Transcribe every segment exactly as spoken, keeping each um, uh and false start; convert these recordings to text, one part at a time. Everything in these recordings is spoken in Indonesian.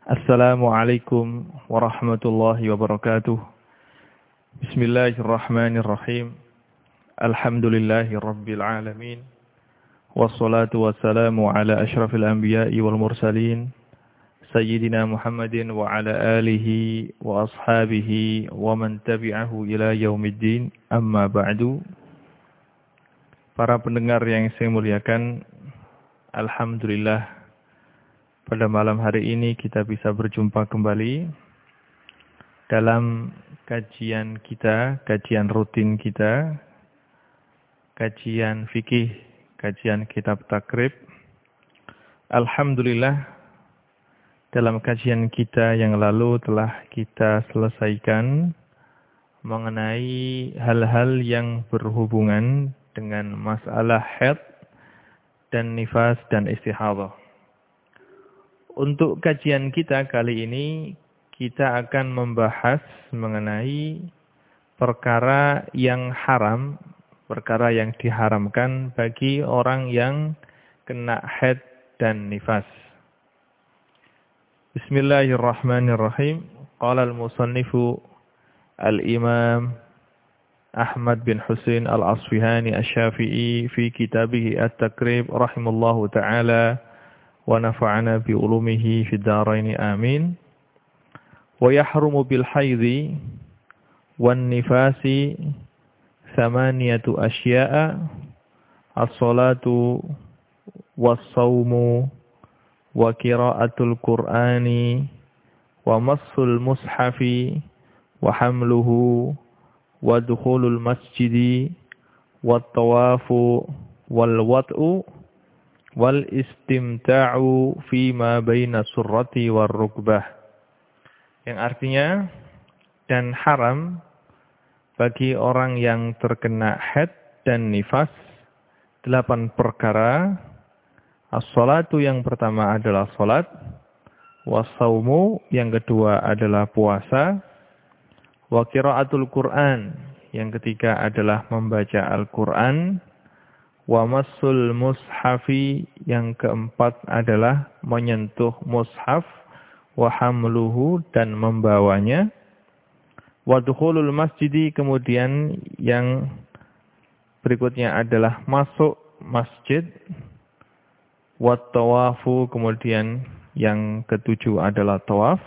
Assalamualaikum warahmatullahi wabarakatuh. Bismillahirrahmanirrahim. Alhamdulillahi rabbil alamin. Wassalatu wassalamu ala ashrafil anbiya'i wal mursalin. Sayyidina Muhammadin wa ala alihi wa ashabihi wa man tabi'ahu ila yaumiddin. Amma ba'du. Para pendengar yang saya muliakan, alhamdulillah, pada malam hari ini kita bisa berjumpa kembali dalam kajian kita, kajian rutin kita, kajian fikih, kajian kitab takrib. Alhamdulillah, dalam kajian kita yang lalu telah kita selesaikan mengenai hal-hal yang berhubungan dengan masalah haid dan nifas dan istihadah. Untuk kajian kita kali ini, kita akan membahas mengenai perkara yang haram, perkara yang diharamkan bagi orang yang kena haid dan nifas. Bismillahirrahmanirrahim. Qala al-musannifu al-imam Ahmad bin Husain al-Asfihani asy-Syafi'i fi kitabih at-Takrib rahimallahu ta'ala wa nafa'ana bi ulumihi fid dharain amin. Wa yahrumu bil haidhi wan nifasi thamaniyatu asya'a as-salatu was-shaumu wa qira'atul qur'ani wa massul mushafi wa hamluhu wa dukhulul masjidi wat tawafu wal wat'u wal istimta'u fima baina surrati war rukbah. Yang artinya, dan haram bagi orang yang terkena haid dan nifas delapan perkara. As-salatu yang pertama adalah salat, was-saumu yang kedua adalah puasa, wa qiraatul Qur'an yang ketiga adalah membaca Al-Qur'an, wa massul mushafi yang keempat adalah menyentuh mushaf, wa hamluhu dan membawanya, wa dukhulul masjidi kemudian yang berikutnya adalah masuk masjid, wa tawafu kemudian yang ketujuh adalah tawaf,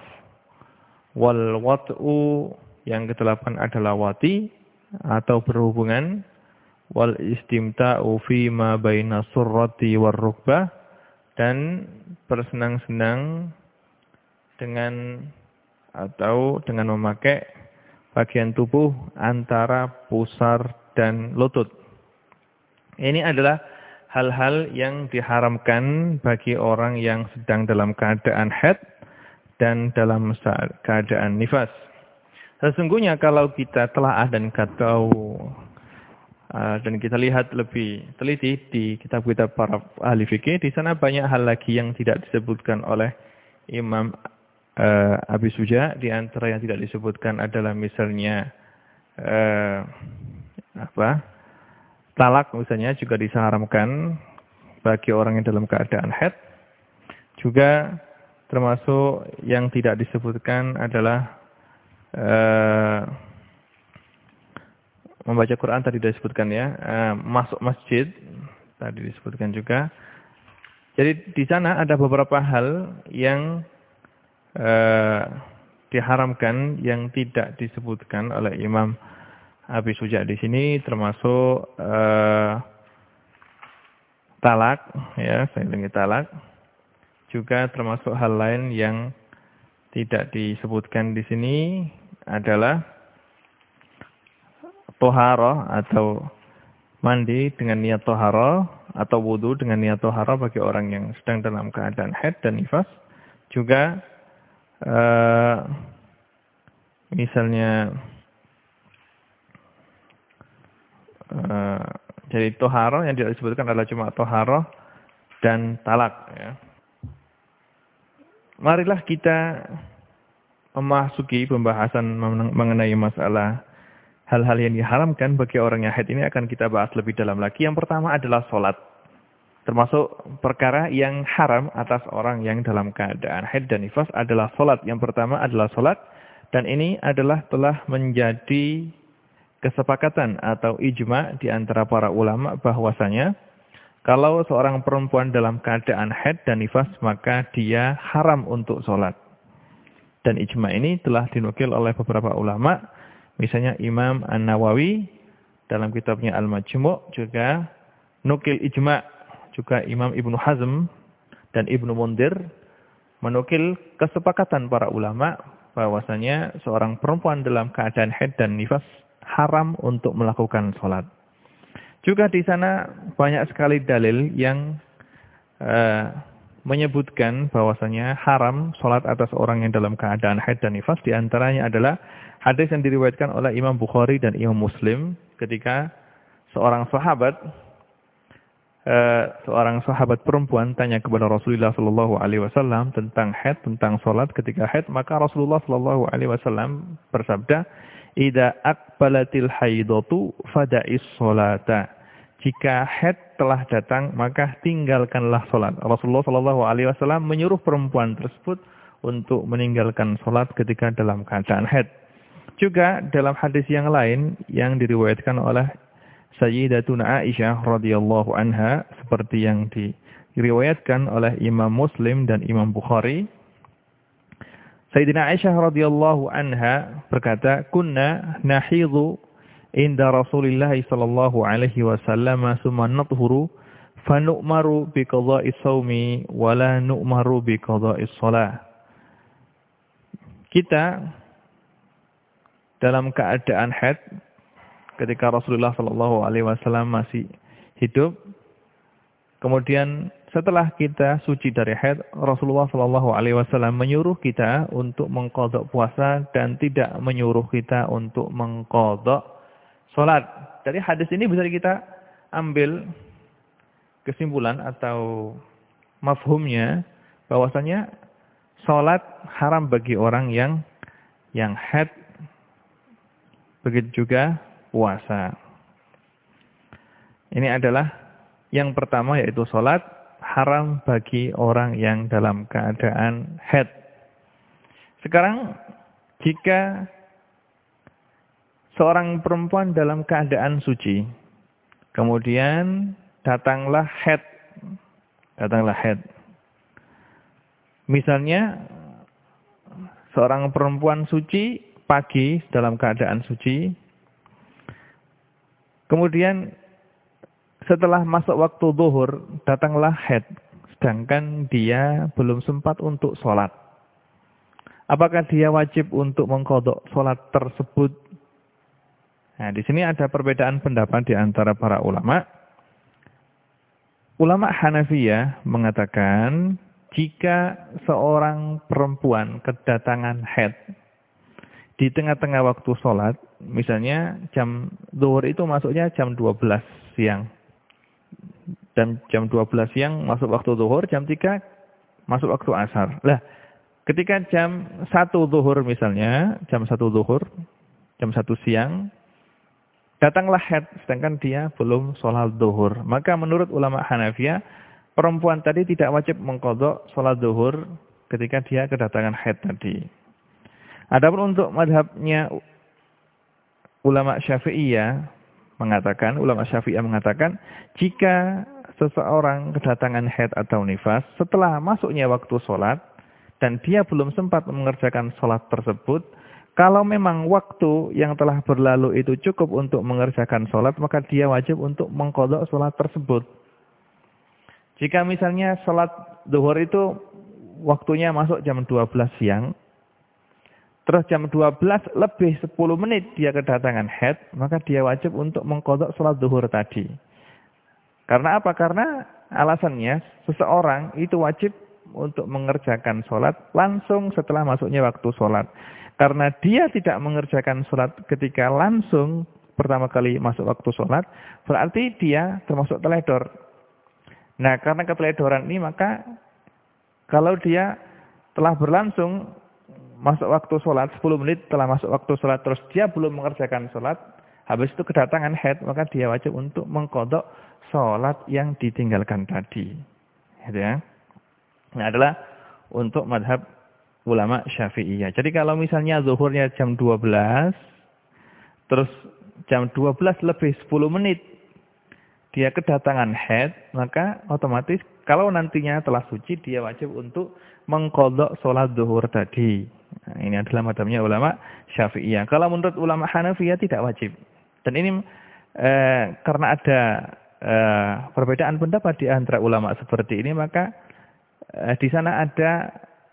wal wat'u yang kedelapan adalah wati atau berhubungan, wal istimta'u fi ma baina surrati war rukbah dan bersenang-senang dengan atau dengan memakai bagian tubuh antara pusar dan lutut. Ini adalah hal-hal yang diharamkan bagi orang yang sedang dalam keadaan haid dan dalam keadaan nifas. Sesungguhnya kalau kita telaah dan tahu Uh, dan kita lihat lebih teliti di kitab-kitab para ahli fikih, di sana banyak hal lagi yang tidak disebutkan oleh Imam uh, Abi Suja. Di antara yang tidak disebutkan adalah misalnya uh, apa? talak misalnya juga diharamkan bagi orang yang dalam keadaan haid. Juga termasuk yang tidak disebutkan adalah uh, membaca Quran tadi disebutkan ya, uh, masuk masjid tadi disebutkan juga. Jadi di sana ada beberapa hal yang uh, diharamkan yang tidak disebutkan oleh Imam Abi Suja di sini, termasuk uh, talak, ya, saya ulangi talak. Juga termasuk hal lain yang tidak disebutkan di sini adalah toharoh atau mandi dengan niat toharoh atau wudu dengan niat toharoh bagi orang yang sedang dalam keadaan haid dan nifas. Juga uh, misalnya uh, jadi toharoh yang tidak disebutkan adalah cuma toharoh dan talak. Ya. Marilah kita memasuki pembahasan mengenai masalah hal-hal yang diharamkan bagi orang yang haid ini akan kita bahas lebih dalam lagi. Yang pertama adalah sholat. Termasuk perkara yang haram atas orang yang dalam keadaan haid dan nifas adalah sholat. Yang pertama adalah sholat. Dan ini adalah telah menjadi kesepakatan atau ijma di antara para ulama bahwasanya kalau seorang perempuan dalam keadaan haid dan nifas maka dia haram untuk sholat. Dan ijma ini telah dinukil oleh beberapa ulama. Misalnya Imam An-Nawawi dalam kitabnya Al-Majmu' juga nukil ijma'. Juga Imam Ibnu Hazm dan Ibnu Mundir menukil kesepakatan para ulama bahwasanya seorang perempuan dalam keadaan haid dan nifas haram untuk melakukan sholat. Juga di sana banyak sekali dalil yang uh, menyebutkan bahwasanya haram sholat atas orang yang dalam keadaan haid dan nifas. Di antaranya adalah hadis yang diriwayatkan oleh Imam Bukhari dan Imam Muslim ketika seorang sahabat Uh, seorang sahabat perempuan tanya kepada Rasulullah Shallallahu Alaihi Wasallam tentang haid, tentang sholat ketika haid, maka Rasulullah Shallallahu Alaihi Wasallam bersabda, "Ida akbalatil haidatu fada'is sholata." Jika haid telah datang, maka tinggalkanlah sholat. Rasulullah Shallallahu Alaihi Wasallam menyuruh perempuan tersebut untuk meninggalkan sholat ketika dalam keadaan haid. Juga dalam hadis yang lain yang diriwayatkan oleh Sayyidatuna Aisyah radhiyallahu anha seperti yang diriwayatkan oleh Imam Muslim dan Imam Bukhari. Sayyidina Aisyah radhiyallahu anha berkata, "Kunna nahidhu inda Rasulillah sallallahu alaihi wasallam summa nathuru fa nu'maru bi qada'is shaumi wa la nu'maru bi qada'is shalah." Kita dalam keadaan haid ketika Rasulullah Shallallahu Alaihi Wasallam masih hidup, kemudian setelah kita suci dari haid, Rasulullah Shallallahu Alaihi Wasallam menyuruh kita untuk mengqadha puasa dan tidak menyuruh kita untuk mengqadha sholat. Dari hadis ini bisa kita ambil kesimpulan atau mafhumnya bahwasanya sholat haram bagi orang yang yang haid, begitu juga puasa. Ini adalah yang pertama, yaitu sholat haram bagi orang yang dalam keadaan haid. Sekarang jika seorang perempuan dalam keadaan suci, kemudian datanglah haid, datanglah haid. Misalnya seorang perempuan suci pagi dalam keadaan suci, kemudian setelah masuk waktu zuhur, datanglah haid, sedangkan dia belum sempat untuk sholat. Apakah dia wajib untuk mengqadha sholat tersebut? Nah, di sini ada perbedaan pendapat di antara para ulama. Ulama Hanafiyah mengatakan, jika seorang perempuan kedatangan haid di tengah-tengah waktu sholat, misalnya jam zuhur itu masuknya jam dua belas siang. Dan jam dua belas siang masuk waktu zuhur, jam tiga masuk waktu asar. Lah, ketika jam satu zuhur misalnya, jam satu zuhur, jam satu siang, datanglah haid, sedangkan dia belum sholat zuhur. Maka menurut ulama Hanafiyah, perempuan tadi tidak wajib mengqadha sholat zuhur ketika dia kedatangan haid tadi. Adapun untuk madhabnya ulama Syafi'iyah mengatakan, ulama Syafi'iyah mengatakan, jika seseorang kedatangan haid atau nifas setelah masuknya waktu sholat dan dia belum sempat mengerjakan sholat tersebut, kalau memang waktu yang telah berlalu itu cukup untuk mengerjakan sholat, maka dia wajib untuk mengqadha sholat tersebut. Jika misalnya sholat zuhur itu waktunya masuk jam dua belas siang, terus jam dua belas lebih sepuluh menit dia kedatangan haid, maka dia wajib untuk mengqadha sholat zuhur tadi. Karena apa? Karena alasannya seseorang itu wajib untuk mengerjakan sholat langsung setelah masuknya waktu sholat. Karena dia tidak mengerjakan sholat ketika langsung pertama kali masuk waktu sholat, berarti dia termasuk teledor. Nah, karena keteledoran ini, maka kalau dia telah berlangsung masuk waktu sholat, sepuluh menit telah masuk waktu sholat, terus dia belum mengerjakan sholat, habis itu kedatangan haid, maka dia wajib untuk mengqadha sholat yang ditinggalkan tadi. Gitu ya. Ini adalah untuk madhab ulama Syafi'iyah. Jadi kalau misalnya zuhurnya jam dua belas, terus jam dua belas lebih sepuluh menit, dia kedatangan haid, maka otomatis kalau nantinya telah suci, dia wajib untuk mengqadha sholat zuhur tadi. Nah, ini adalah madhabnya ulama Syafi'iyah. Kalau menurut ulama Hanafiyah tidak wajib. Dan ini eh, karena ada eh, perbedaan pendapat di antara ulama seperti ini, maka eh, di sana ada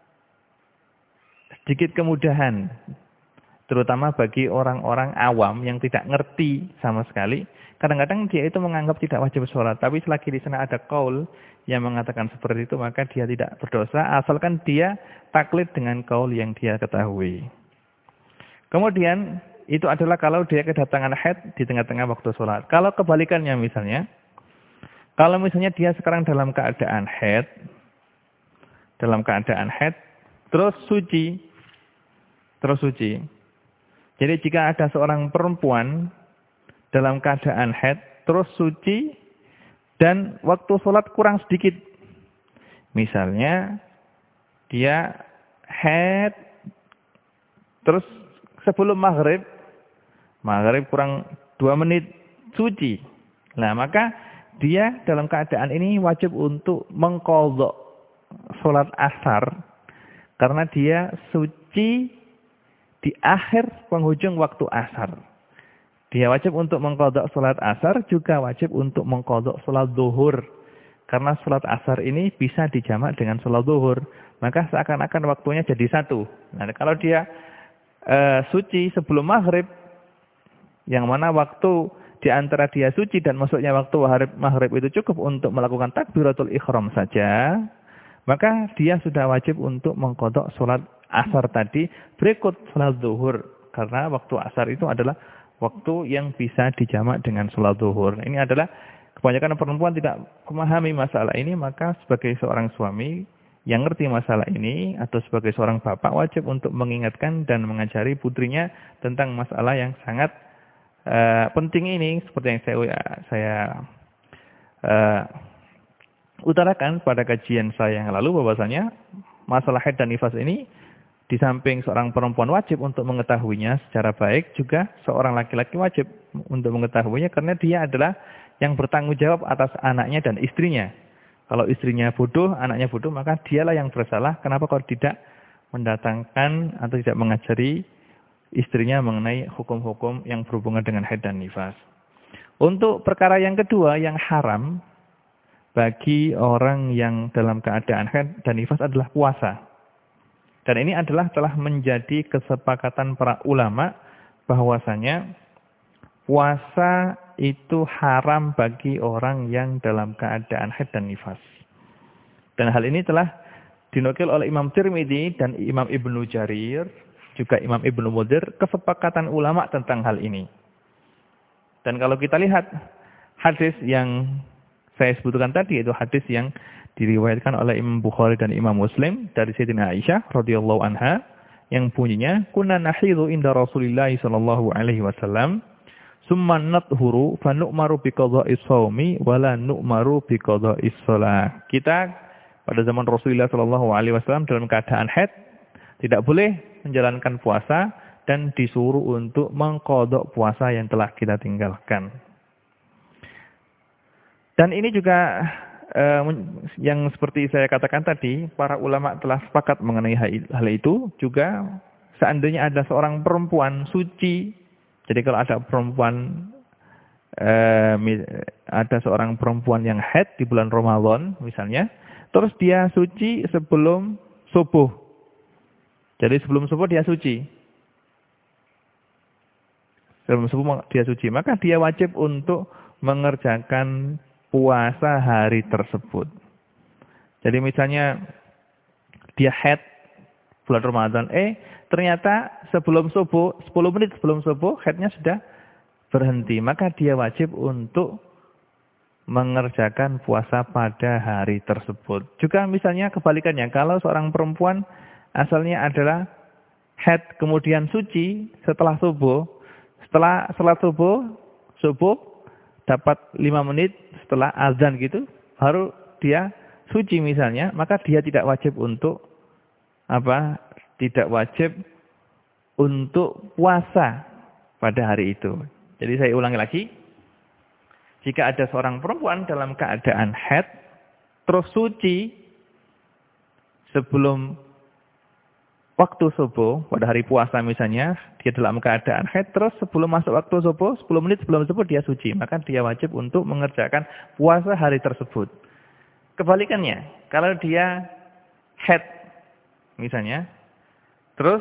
sedikit kemudahan, terutama bagi orang-orang awam yang tidak ngerti sama sekali. Kadang-kadang dia itu menganggap tidak wajib sholat, tapi selagi di sana ada qaul yang mengatakan seperti itu, maka dia tidak berdosa, asalkan dia taklid dengan qaul yang dia ketahui. Kemudian, itu adalah kalau dia kedatangan haid di tengah-tengah waktu sholat. Kalau kebalikannya misalnya, kalau misalnya dia sekarang dalam keadaan haid, dalam keadaan haid, terus suci, terus suci. Jadi jika ada seorang perempuan dalam keadaan haid, terus suci, dan waktu sholat kurang sedikit. Misalnya, dia haid, terus sebelum maghrib, maghrib kurang dua menit, suci. Nah, maka dia dalam keadaan ini wajib untuk mengqadha sholat asar, karena dia suci di akhir penghujung waktu asar. Dia wajib untuk mengqadha sholat asar, juga wajib untuk mengqadha sholat zuhur. Karena sholat asar ini bisa dijamak dengan sholat zuhur. Maka seakan-akan waktunya jadi satu. Nah, kalau dia uh, suci sebelum maghrib, yang mana waktu di antara dia suci dan masuknya waktu maghrib itu cukup untuk melakukan takbiratul ihram saja, maka dia sudah wajib untuk mengqadha sholat asar tadi berikut sholat zuhur. Karena waktu asar itu adalah waktu yang bisa dijamak dengan sholat zuhur. Ini adalah kebanyakan perempuan tidak memahami masalah ini, maka sebagai seorang suami yang ngerti masalah ini atau sebagai seorang bapak wajib untuk mengingatkan dan mengajari putrinya tentang masalah yang sangat uh, penting ini, seperti yang saya saya uh, utarakan pada kajian saya yang lalu, bahwasanya masalah haid dan nifas ini di samping seorang perempuan wajib untuk mengetahuinya secara baik, juga seorang laki-laki wajib untuk mengetahuinya karena dia adalah yang bertanggung jawab atas anaknya dan istrinya. Kalau istrinya bodoh, anaknya bodoh, maka dialah yang bersalah. Kenapa kau tidak mendatangkan atau tidak mengajari istrinya mengenai hukum-hukum yang berhubungan dengan haid dan nifas. Untuk perkara yang kedua yang haram bagi orang yang dalam keadaan haid dan nifas adalah puasa. Dan ini adalah telah menjadi kesepakatan para ulama bahwasanya puasa itu haram bagi orang yang dalam keadaan haid dan nifas. Dan hal ini telah dinukil oleh Imam Tirmidzi dan Imam Ibnu Jarir, juga Imam Ibnu Mudhir, kesepakatan ulama tentang hal ini. Dan kalau kita lihat hadis yang saya sebutkan tadi, itu hadis yang diriwayatkan oleh Imam Bukhari dan Imam Muslim dari Sayyidina Aisyah radhiyallahu anha, yang bunyinya, kunna nahidhu inda Rasulillah sallallahu alaihi wasallam, summa nathuru fa nu'maru bi qadha'is shaumi wa la nu'maru bi qadha'is shalah. Kita pada zaman Rasulullah sallallahu alaihi wasallam dalam keadaan haid tidak boleh menjalankan puasa dan disuruh untuk mengqadha puasa yang telah kita tinggalkan. Dan ini juga eh, yang seperti saya katakan tadi, para ulama telah sepakat mengenai hal itu. Juga seandainya ada seorang perempuan suci, jadi kalau ada perempuan, eh, ada seorang perempuan yang haid di bulan Ramadan misalnya, terus dia suci sebelum subuh. Jadi sebelum subuh dia suci. Sebelum subuh dia suci, maka dia wajib untuk mengerjakan puasa hari tersebut. Jadi misalnya dia haid bulan Ramadan, eh ternyata sebelum subuh, sepuluh menit sebelum subuh, haidnya sudah berhenti. Maka dia wajib untuk mengerjakan puasa pada hari tersebut. Juga misalnya kebalikannya, kalau seorang perempuan asalnya adalah haid kemudian suci setelah subuh, setelah salat subuh, subuh dapat lima menit setelah azan gitu, baru dia suci misalnya, maka dia tidak wajib untuk apa? Tidak wajib untuk puasa pada hari itu. Jadi saya ulangi lagi. Jika ada seorang perempuan dalam keadaan haid, terus suci sebelum waktu subuh, pada hari puasa misalnya, dia dalam keadaan haid, terus sebelum masuk waktu subuh, sepuluh menit sebelum subuh dia suci. Maka dia wajib untuk mengerjakan puasa hari tersebut. Kebalikannya, kalau dia haid misalnya, terus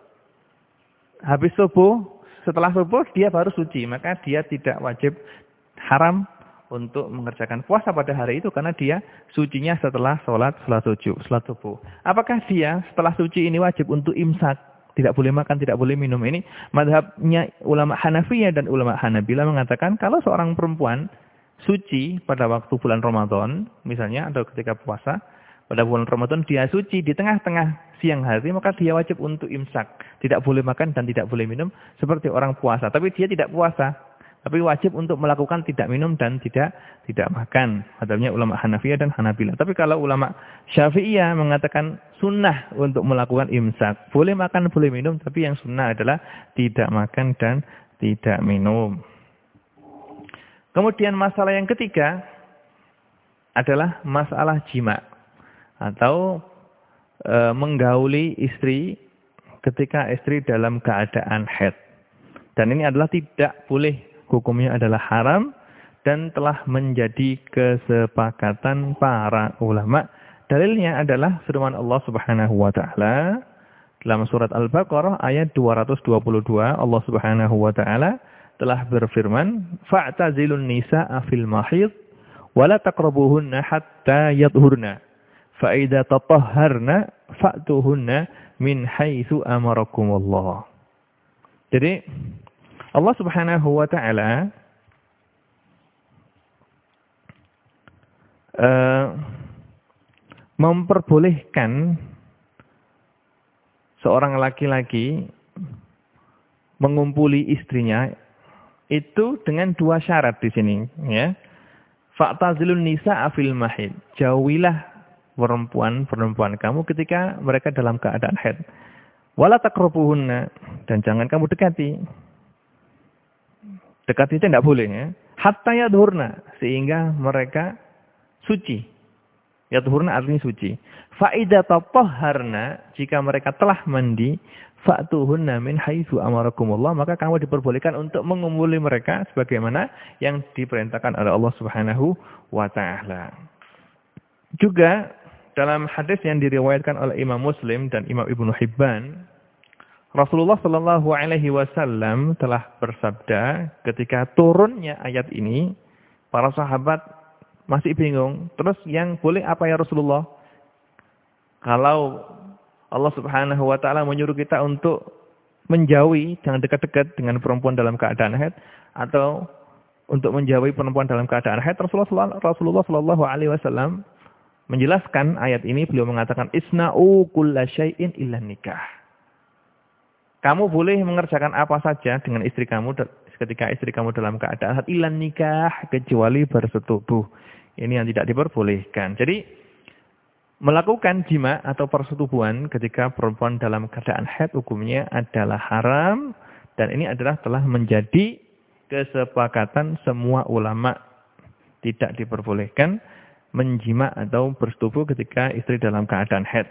habis subuh, setelah subuh dia baru suci, maka dia tidak wajib haram untuk mengerjakan puasa pada hari itu karena dia sucinya setelah sholat sholat subuh, sholat subuh. Apakah dia setelah suci ini wajib untuk imsak? Tidak boleh makan, tidak boleh minum. Ini madhabnya ulama Hanafiyah dan ulama Hanabila mengatakan kalau seorang perempuan suci pada waktu bulan Ramadan, misalnya atau ketika puasa, pada bulan Ramadan dia suci di tengah-tengah siang hari, maka dia wajib untuk imsak. Tidak boleh makan dan tidak boleh minum seperti orang puasa. Tapi dia tidak puasa. Tapi wajib untuk melakukan tidak minum dan tidak tidak makan. Madhabnya ulama Hanafiyah dan Hanabila. Tapi kalau ulama Syafi'iyah mengatakan sunnah untuk melakukan imsak. Boleh makan, boleh minum, tapi yang sunnah adalah tidak makan dan tidak minum. Kemudian masalah yang ketiga adalah masalah jima. Atau e, menggauli istri ketika istri dalam keadaan haid. Dan ini adalah tidak boleh. Hukumnya adalah haram dan telah menjadi kesepakatan para ulama. Dalilnya adalah firman Allah Subhanahu wa taala dalam surat Al-Baqarah ayat dua ratus dua puluh dua. Allah Subhanahu wa taala telah berfirman, "Fa'tazilun nisaa fil mahid wa la taqrabuhunna hatta yadhhurna. Fa idza tatahharna fa'tuhunna min haitsu amarakumullah." Jadi Allah Subhanahu wa taala uh, memperbolehkan seorang laki-laki mengumpuli istrinya itu dengan dua syarat di sini, ya. Fa'tazilun nisaa fil mahid. Jauhilah perempuan-perempuan kamu ketika mereka dalam keadaan haid. Wala taqrabuhunna, dan jangan kamu dekati. Dekat itu tidak boleh, ya. Hatta yadhurna, sehingga mereka suci. Yadhurna artinya suci. Fa idza tatahharna, jika mereka telah mandi, fa'tuhunna min haitsu amarakumullah, maka kamu diperbolehkan untuk mengumpuli mereka sebagaimana yang diperintahkan oleh Allah Subhanahu wa taala. Juga dalam hadis yang diriwayatkan oleh Imam Muslim dan Imam Ibnu Hibban, Rasulullah Shallallahu Alaihi Wasallam telah bersabda ketika turunnya ayat ini, para sahabat masih bingung. Terus yang boleh apa ya Rasulullah? Kalau Allah Subhanahu Wa Taala menyuruh kita untuk menjauhi, jangan dekat-dekat dengan perempuan dalam keadaan haid, atau untuk menjauhi perempuan dalam keadaan haid, Rasulullah Rasulullah Shallallahu Alaihi Wasallam menjelaskan ayat ini. Beliau mengatakan, Isna'u kulla syai'in illa nikah. Kamu boleh mengerjakan apa saja dengan istri kamu ketika istri kamu dalam keadaan haid, illa nikah, kecuali bersetubuh. Ini yang tidak diperbolehkan. Jadi melakukan jima atau persetubuhan ketika perempuan dalam keadaan haid hukumnya adalah haram, dan ini adalah telah menjadi kesepakatan semua ulama. Tidak diperbolehkan menjima atau bersetubuh ketika istri dalam keadaan haid.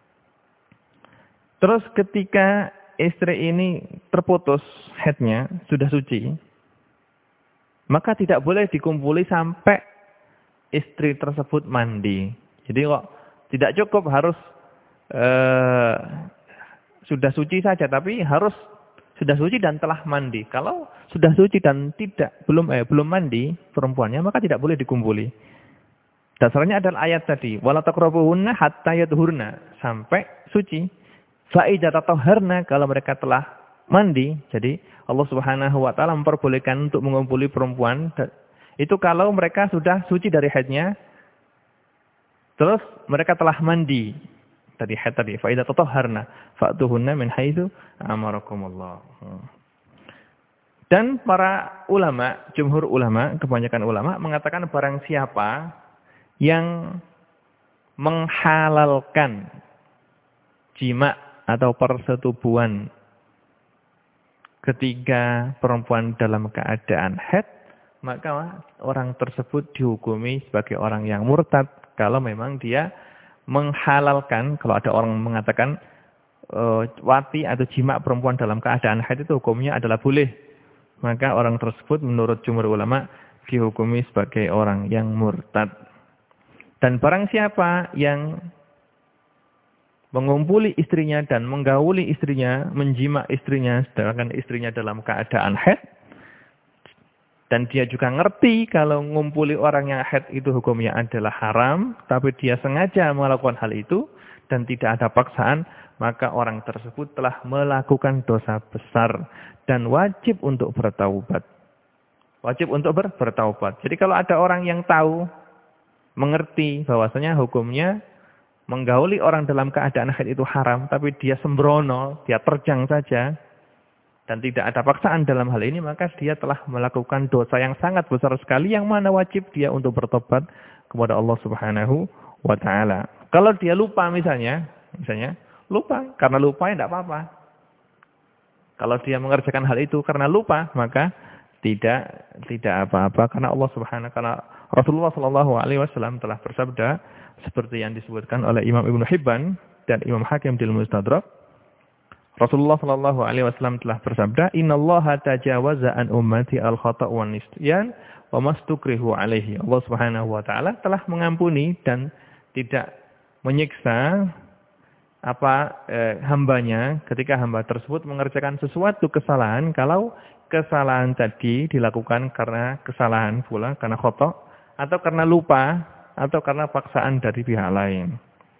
Terus ketika istri ini terputus haidnya, sudah suci, maka tidak boleh dikumpuli sampai istri tersebut mandi. Jadi kok tidak cukup harus uh, sudah suci saja, tapi harus sudah suci dan telah mandi. Kalau sudah suci dan tidak belum eh, belum mandi perempuannya, maka tidak boleh dikumpuli. Dasarnya adalah ayat tadi, wala taqrabuhunna hatta yadhurna, sampai suci. Fa idza tatahharna, kalau mereka telah mandi. Jadi Allah Subhanahu wa taala memperbolehkan untuk mengumpuli perempuan itu kalau mereka sudah suci dari haidnya. Terus mereka telah mandi dari haid tadi. Fa idza tatahharna fa'tuhunna min haitsu amarakumullah. Dan para ulama, jumhur ulama, kebanyakan ulama mengatakan barang siapa yang menghalalkan jima atau persetubuhan ketika perempuan dalam keadaan haid, maka orang tersebut dihukumi sebagai orang yang murtad kalau memang dia menghalalkan. Kalau ada orang mengatakan uh, wati atau jima perempuan dalam keadaan haid itu hukumnya adalah boleh, maka orang tersebut menurut jumhur ulama dihukumi sebagai orang yang murtad. Dan barang siapa yang mengumpuli istrinya dan menggauli istrinya, menjima istrinya sedangkan istrinya dalam keadaan haid, dan dia juga ngerti kalau ngumpuli orang yang haid itu hukumnya adalah haram, tapi dia sengaja melakukan hal itu dan tidak ada paksaan, maka orang tersebut telah melakukan dosa besar dan wajib untuk bertaubat. Wajib untuk ber bertaubat. Jadi kalau ada orang yang tahu, mengerti bahwasanya hukumnya menggauli orang dalam keadaan haid itu haram, tapi dia sembrono, dia terjang saja, dan tidak ada paksaan dalam hal ini, maka dia telah melakukan dosa yang sangat besar sekali, yang mana wajib dia untuk bertobat kepada Allah Subhanahu wa Ta'ala. Kalau dia lupa misalnya, misalnya lupa, karena lupa ya tidak apa-apa. Kalau dia mengerjakan hal itu karena lupa, maka tidak tidak apa-apa, karena Allah Subhanahu, karena Rasulullah Shallallahu Alaihi Wasallam telah bersabda seperti yang disebutkan oleh Imam Ibnu Hibban dan Imam Hakim di Mustadrak. Rasulullah Shallallahu Alaihi Wasallam telah bersabda, Innallaha tajawaza an ummati al khata' wan nisyan wa mastukrihu alaihi. Allah Subhanahu Wa Taala telah mengampuni dan tidak menyiksa apa eh, hambanya ketika hamba tersebut mengerjakan sesuatu kesalahan, kalau kesalahan tadi dilakukan karena kesalahan pula, karena khata' atau karena lupa, atau karena paksaan dari pihak lain.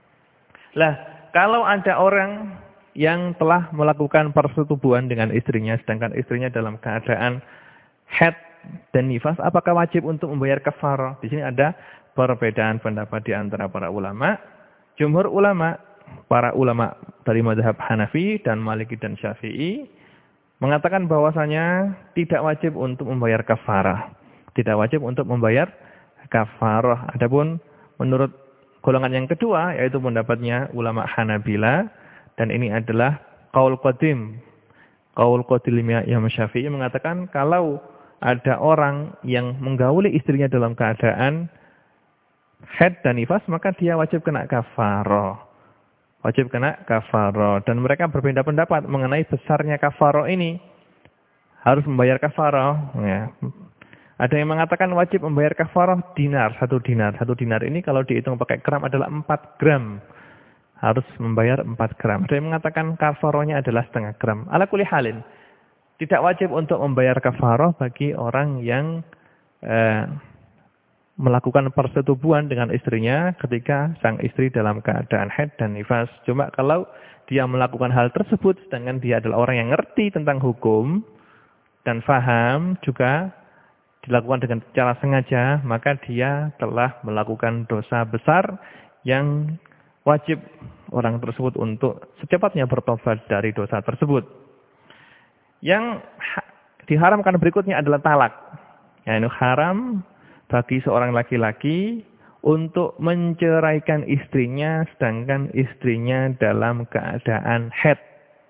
Lah, kalau ada orang yang telah melakukan persetubuhan dengan istrinya, sedangkan istrinya dalam keadaan haid dan nifas, apakah wajib untuk membayar kafarah? Di sini ada perbedaan pendapat di antara para ulama. Jumhur ulama, para ulama dari mazhab Hanafi dan Maliki dan Syafi'i, mengatakan bahwasanya tidak wajib untuk membayar kafarah. Tidak wajib untuk membayar kafarah. Adapun menurut golongan yang kedua, yaitu pendapatnya ulama Hanabila, dan ini adalah qaul qadim, qaul qadimnya Imam Syafi'i, mengatakan kalau ada orang yang menggauli istrinya dalam keadaan haid dan nifas, maka dia wajib kena kafarah. Wajib kena kafarah. Dan mereka berbeda pendapat mengenai besarnya kafarah ini. Harus membayar kafarah, ya. Ada yang mengatakan wajib membayar kafarah dinar, satu dinar. Satu dinar ini kalau dihitung pakai gram adalah empat gram. Harus membayar empat gram. Ada yang mengatakan kafarahnya adalah setengah gram. Ala kulli halin, tidak wajib untuk membayar kafarah bagi orang yang eh, melakukan persetubuhan dengan istrinya ketika sang istri dalam keadaan haid dan nifas. Cuma kalau dia melakukan hal tersebut, sedangkan dia adalah orang yang ngerti tentang hukum dan faham juga, dilakukan dengan cara sengaja, maka dia telah melakukan dosa besar yang wajib orang tersebut untuk secepatnya bertobat dari dosa tersebut. Yang diharamkan berikutnya adalah talak. Yaitu haram bagi seorang laki-laki untuk menceraikan istrinya sedangkan istrinya dalam keadaan haid.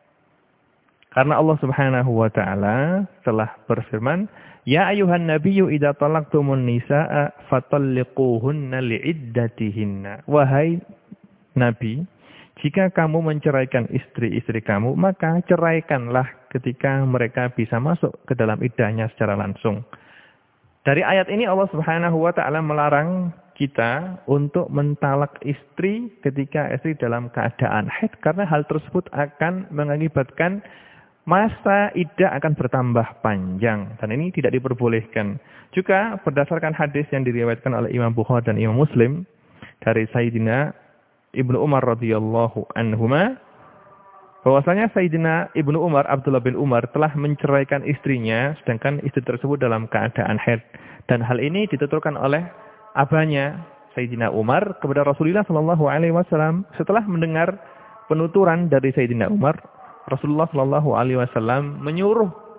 Karena Allah Subhanahu wa Ta'ala telah berfirman, Ya ayuhan nabiyyu idza talaqtumun nisaa fatalliquhunna li'iddatihinna. Wahai Nabi, jika kamu menceraikan istri-istri kamu, maka ceraikanlah ketika mereka bisa masuk ke dalam iddahnya secara langsung. Dari ayat ini Allah Subhanahu wa Ta'ala melarang kita untuk mentalak istri ketika istri dalam keadaan haid, karena hal tersebut akan mengakibatkan masa iddah akan bertambah panjang, dan ini tidak diperbolehkan. Juga berdasarkan hadis yang diriwayatkan oleh Imam Bukhari dan Imam Muslim dari Sayyidina Ibnu Umar radhiyallahu anhuma, bahwasanya Sayyidina Ibnu Umar, Abdullah bin Umar, telah menceraikan istrinya sedangkan istri tersebut dalam keadaan haid, dan hal ini dituturkan oleh abahnya Sayyidina Umar kepada Rasulullah Shallallahu Alaihi Wasallam. Setelah mendengar penuturan dari Sayyidina Umar, Rasulullah Shallallahu Alaihi Wasallam menyuruh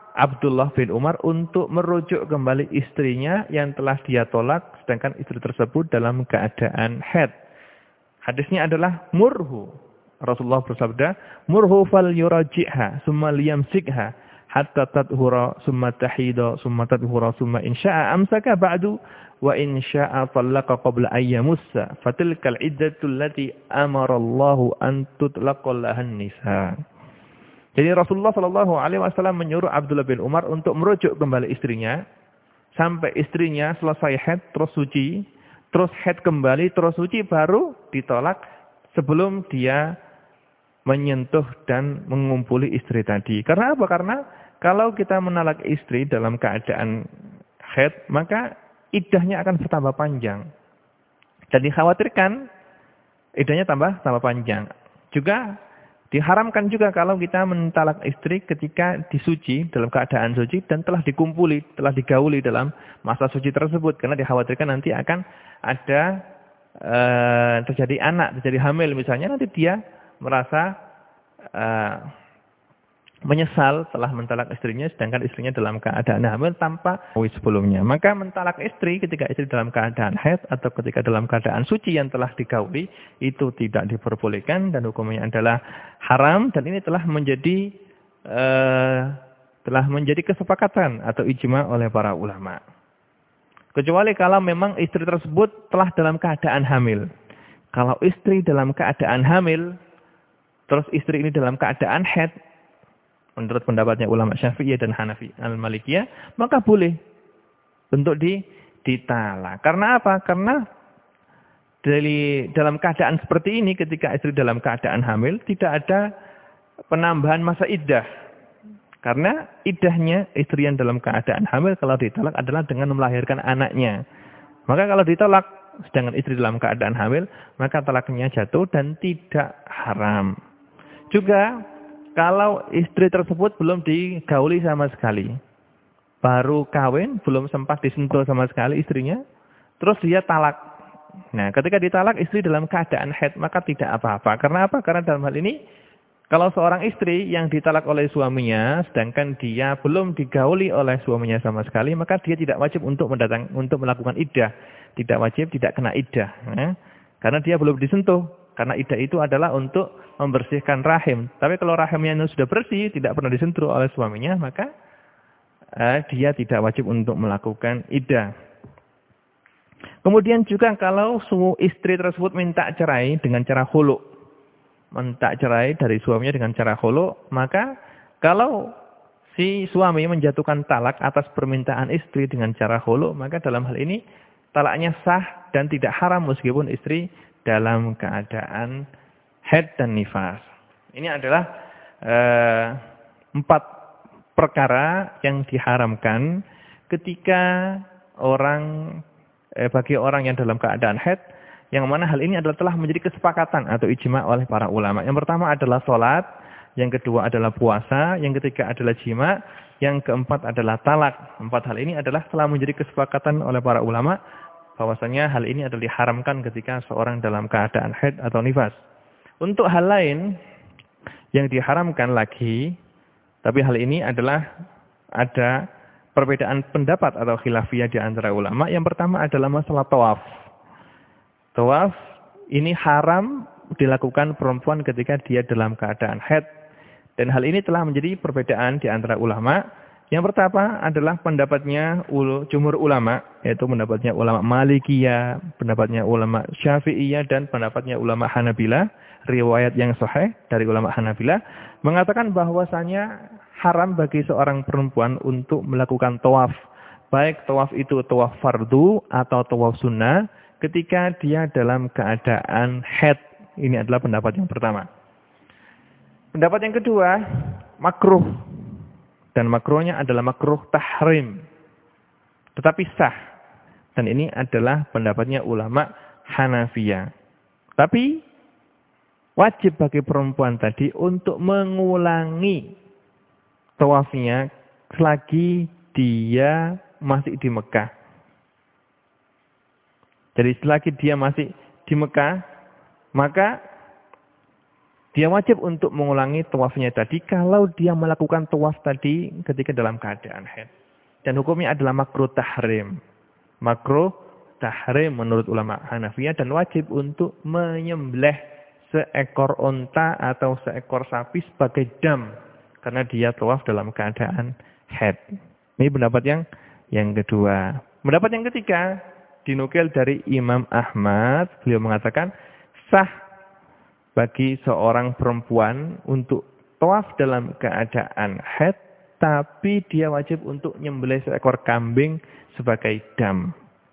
Abdullah bin Umar untuk merujuk kembali istrinya yang telah dia tolak, sedangkan istri tersebut dalam keadaan haid. Hadisnya adalah murhu. Rasulullah bersabda, murhu fal yuraji'ha, summa liyamsikha, hatta tadhura, summa tahida, summa tadhura, summa insya'a amsaka ba'du, wa insya'a tallaqa qabla ayyamussa, fatilkal iddatul lati amarallahu an tutlaqal lahan nisa. Jadi Rasulullah Shallallahu Alaihi Wasallam menyuruh Abdullah bin Umar untuk merujuk kembali istrinya sampai istrinya selesai haid terus suci, terus haid kembali terus suci baru ditolak sebelum dia menyentuh dan mengumpuli istri tadi. Karena apa? Karena kalau kita menalak istri dalam keadaan haid maka iddahnya akan bertambah panjang dan dikhawatirkan iddahnya tambah tambah panjang. Juga diharamkan juga kalau kita mentalak istri ketika disuci, dalam keadaan suci, dan telah dikumpuli, telah digauli dalam masa suci tersebut. Karena dikhawatirkan nanti akan ada e, terjadi anak, terjadi hamil misalnya, nanti dia merasa e, menyesal telah mentalak istrinya, sedangkan istrinya dalam keadaan hamil tanpa wis sebelumnya. Maka mentalak istri ketika istri dalam keadaan haid atau ketika dalam keadaan suci yang telah digauli itu tidak diperbolehkan dan hukumnya adalah haram, dan ini telah menjadi uh, telah menjadi kesepakatan atau ijma oleh para ulama. Kecuali kalau memang istri tersebut telah dalam keadaan hamil. Kalau istri dalam keadaan hamil, terus istri ini dalam keadaan haid, menurut pendapatnya ulama Syafi'iyah dan Hanafi al-Malikiyah, maka boleh untuk di, ditalak. Karena apa? Karena dari dalam keadaan seperti ini, ketika istri dalam keadaan hamil, tidak ada penambahan masa iddah. Karena iddahnya istri yang dalam keadaan hamil kalau ditalak adalah dengan melahirkan anaknya. Maka kalau ditolak sedangkan istri dalam keadaan hamil, maka talaknya jatuh dan tidak haram. Juga kalau istri tersebut belum digauli sama sekali, baru kawin, belum sempat disentuh sama sekali istrinya, terus dia talak. Nah, ketika ditalak istri dalam keadaan haid, maka tidak apa-apa. Karena apa? Karena dalam hal ini, kalau seorang istri yang ditalak oleh suaminya, sedangkan dia belum digauli oleh suaminya sama sekali, maka dia tidak wajib untuk mendatang, untuk melakukan iddah. Tidak wajib, tidak kena iddah. Nah, karena dia belum disentuh. Karena iddah itu adalah untuk membersihkan rahim. Tapi kalau rahimnya sudah bersih, tidak pernah disentuh oleh suaminya, maka eh, dia tidak wajib untuk melakukan iddah. Kemudian juga kalau istri tersebut minta cerai dengan cara khulu, minta cerai dari suaminya dengan cara khulu, maka kalau si suami menjatuhkan talak atas permintaan istri dengan cara khulu, maka dalam hal ini talaknya sah dan tidak haram meskipun istri dalam keadaan haid dan nifas. Ini adalah eh, empat perkara yang diharamkan ketika orang eh, bagi orang yang dalam keadaan haid, yang mana hal ini adalah telah menjadi kesepakatan atau ijma oleh para ulama. Yang pertama adalah sholat, yang kedua adalah puasa, yang ketiga adalah jima, yang keempat adalah talak. Empat hal ini adalah telah menjadi kesepakatan oleh para ulama bahwasanya hal ini adalah diharamkan ketika seorang dalam keadaan haid atau nifas. Untuk hal lain yang diharamkan lagi, tapi hal ini adalah ada perbedaan pendapat atau khilafiyah di antara ulama. Yang pertama adalah masalah tawaf. Tawaf ini haram dilakukan perempuan ketika dia dalam keadaan haid. Dan hal ini telah menjadi perbedaan di antara ulama. Yang pertama adalah pendapatnya jumhur ulama, yaitu pendapatnya ulama Malikiyah, pendapatnya ulama Syafi'iyah, dan pendapatnya ulama Hanabilah. Riwayat yang sahih dari ulama Hanabilah mengatakan bahwasanya haram bagi seorang perempuan untuk melakukan tawaf. Baik tawaf itu tawaf fardu atau tawaf sunnah ketika dia dalam keadaan haid. Ini adalah pendapat yang pertama. Pendapat yang kedua, makruh. Dan makruhnya adalah makruh tahrim. Tetapi sah. Dan ini adalah pendapatnya ulama Hanafiyah. Tapi wajib bagi perempuan tadi untuk mengulangi tawafnya selagi dia masih di Mekah. Jadi selagi dia masih di Mekah, maka Dia wajib untuk mengulangi tawafnya tadi kalau dia melakukan tawaf tadi ketika dalam keadaan haid. Dan hukumnya adalah makruh tahrim. Makruh tahrim menurut ulama Hanafiyah dan wajib untuk menyembelih seekor unta atau seekor sapi sebagai dam karena dia tawaf dalam keadaan haid. Ini pendapat yang yang kedua. Pendapat yang ketiga dinukil dari Imam Ahmad, beliau mengatakan sah bagi seorang perempuan untuk tawaf dalam keadaan haid, tapi dia wajib untuk nyembelih seekor kambing sebagai dam.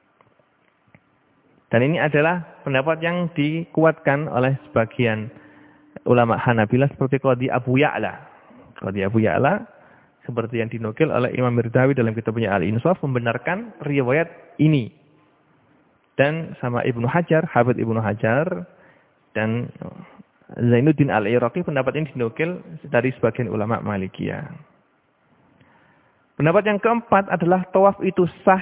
Dan ini adalah pendapat yang dikuatkan oleh sebagian ulama Hanabilah seperti Qadhi Abu Ya'la. Qadhi Abu Ya'la seperti yang dinukil oleh Imam Mirdawi dalam kitabnya Al-Insaf membenarkan riwayat ini. Dan sama Ibnu Hajar, Hafidz Ibnu Hajar dan Zainuddin Al-Iraqi pendapat ini dinukil dari sebagian ulama Malikiyah. Pendapat yang keempat adalah tawaf itu sah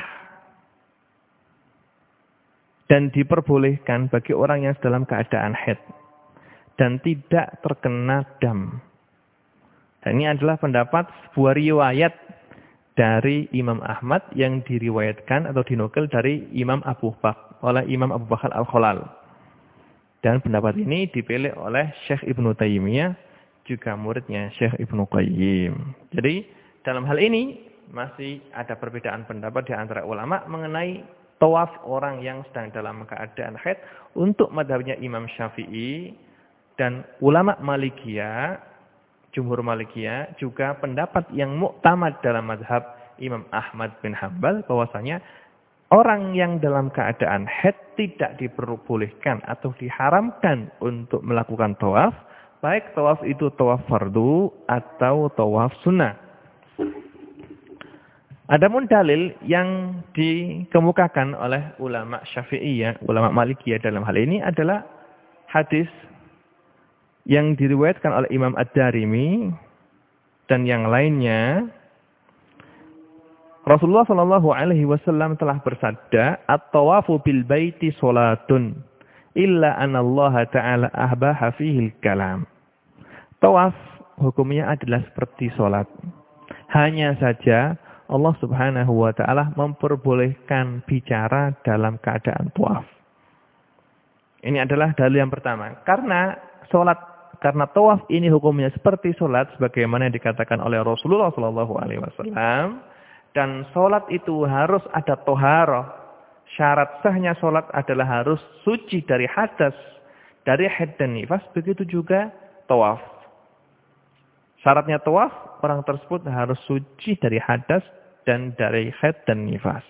dan diperbolehkan bagi orang yang dalam keadaan haid dan tidak terkena dam. Dan ini adalah pendapat sebuah riwayat dari Imam Ahmad yang diriwayatkan atau dinukil dari Imam Abu Bakar oleh Imam Abu Bakar Al-Khalal. Dan pendapat ini dipilih oleh Syekh Ibnu Taimiyah juga muridnya Syekh Ibnu Qayyim. Jadi dalam hal ini masih ada perbedaan pendapat di antara ulama mengenai tawaf orang yang sedang dalam keadaan haid untuk mazhabnya Imam Syafi'i dan ulama Malikiyah, jumhur Malikiyah juga pendapat yang muktamad dalam mazhab Imam Ahmad bin Hanbal bahwasanya orang yang dalam keadaan haid tidak diperbolehkan atau diharamkan untuk melakukan tawaf, baik tawaf itu tawaf fardu atau tawaf sunnah. Adapun dalil yang dikemukakan oleh ulama Syafi'iyah, ulama Malikiyah dalam hal ini adalah hadis yang diriwayatkan oleh Imam Ad-Darimi dan yang lainnya. Rasulullah Shallallahu Alaihi Wasallam telah bersabda, "At-tawafu bil baiti solatun, illa anallaha taala ahbaha fihil kalam." Tawaf hukumnya adalah seperti solat. Hanya saja Allah Subhanahu wa taala memperbolehkan bicara dalam keadaan tawaf. Ini adalah dalil yang pertama. Karena salat, karena tawaf ini hukumnya seperti salat sebagaimana yang dikatakan oleh Rasulullah sallallahu alaihi wasallam, dan salat itu harus ada toharoh. Syarat sahnya salat adalah harus suci dari hadas, dari haid dan nifas, begitu juga tawaf. Syaratnya tawaf, orang tersebut harus suci dari hadas dan dari haid dan nifas.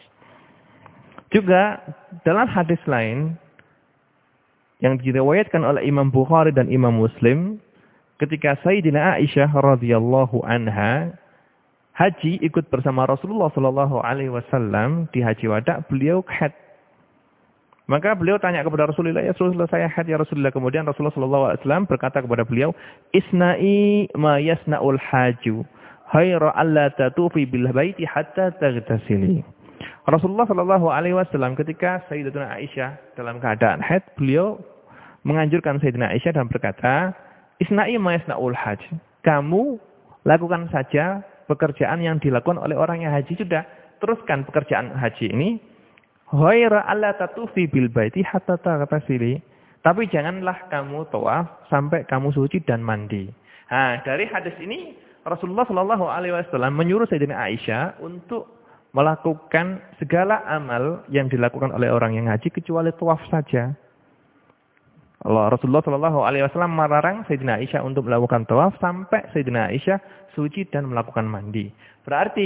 Juga dalam hadis lain yang diriwayatkan oleh Imam Bukhari dan Imam Muslim, ketika Sayyidina Aisyah radhiyallahu anha haji ikut bersama Rasulullah sallallahu alaihi wasallam di haji wada, beliau haid. Maka beliau tanya kepada Rasulullah, "Ya Rasulullah, saya haid ya Rasulullah." Kemudian Rasulullah sallallahu alaihi wasallam berkata kepada beliau, "Isna'i ma yasna'ul haju, hayra alla tatufi bil baiti hatta taghtasili." Rasulullah sallallahu alaihi wasallam ketika Sayyidatuna Aisyah dalam keadaan haid, beliau menganjurkan Sayyidina Aisyah dan berkata, "Isna'i ma yasna'ul haj." Kamu lakukan saja pekerjaan yang dilakukan oleh orang yang haji, sudah teruskan pekerjaan haji ini. Ghaira alla tatufi bil baiti hatta taghtasili. Tapi janganlah kamu tawaf sampai kamu suci dan mandi. Nah, dari hadis ini Rasulullah Shallallahu Alaihi Wasallam menyuruh Sayyidina Aisyah untuk melakukan segala amal yang dilakukan oleh orang yang haji kecuali tawaf saja. Allah Rasulullah Shallallahu Alaihi Wasallam melarang Sayyidina Aisyah untuk melakukan tawaf sampai Sayyidina Aisyah suci dan melakukan mandi. Berarti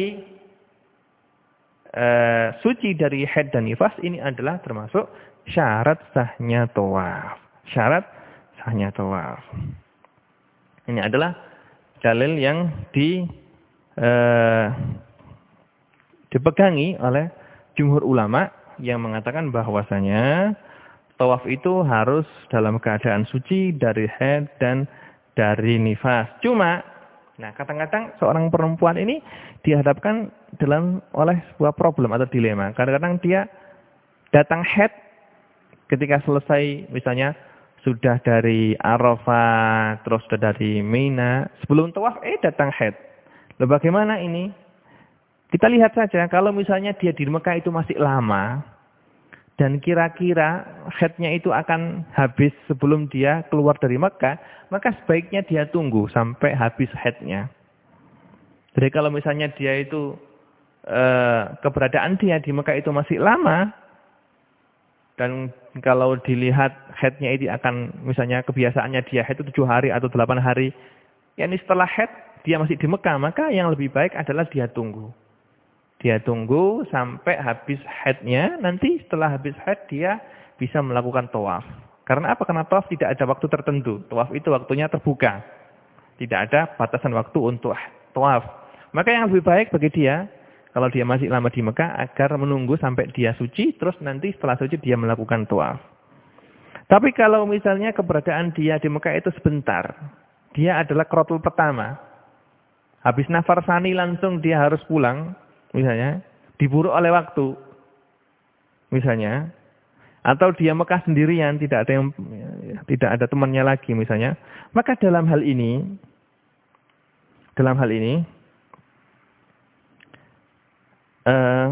uh, suci dari haid dan nifas ini adalah termasuk syarat sahnya tawaf. Syarat sahnya tawaf. Ini adalah dalil yang di uh, dipegangi oleh jumhur ulama yang mengatakan bahwasanya tawaf itu harus dalam keadaan suci dari haid dan dari nifas. Cuma, nah kadang-kadang seorang perempuan ini dihadapkan dalam oleh sebuah problem atau dilema. Kadang-kadang dia datang haid ketika selesai misalnya sudah dari Arafah, terus sudah dari Mina, sebelum tawaf, eh datang haid. Lalu bagaimana ini? Kita lihat saja, kalau misalnya dia di Mekah itu masih lama, dan kira-kira haidnya itu akan habis sebelum dia keluar dari Mekah, maka sebaiknya dia tunggu sampai habis haidnya. Jadi kalau misalnya dia itu, eh, keberadaan dia di Mekah itu masih lama, dan kalau dilihat haidnya itu akan, misalnya kebiasaannya dia haid itu tujuh hari atau delapan hari, yakni setelah haid dia masih di Mekah, maka yang lebih baik adalah dia tunggu. Dia tunggu sampai habis haidnya, nanti setelah habis haid dia bisa melakukan tawaf. Karena apa? Karena tawaf tidak ada waktu tertentu. Tawaf itu waktunya terbuka. Tidak ada batasan waktu untuk tawaf. Maka yang lebih baik bagi dia, kalau dia masih lama di Mekah, agar menunggu sampai dia suci, terus nanti setelah suci dia melakukan tawaf. Tapi kalau misalnya keberadaan dia di Mekah itu sebentar, dia adalah krotul pertama. Habis nafar sani langsung dia harus pulang, misalnya, diburu oleh waktu, misalnya, atau dia Mekah sendirian, tidak ada yang, tidak ada temannya lagi, misalnya, maka dalam hal ini, dalam hal ini, Uh,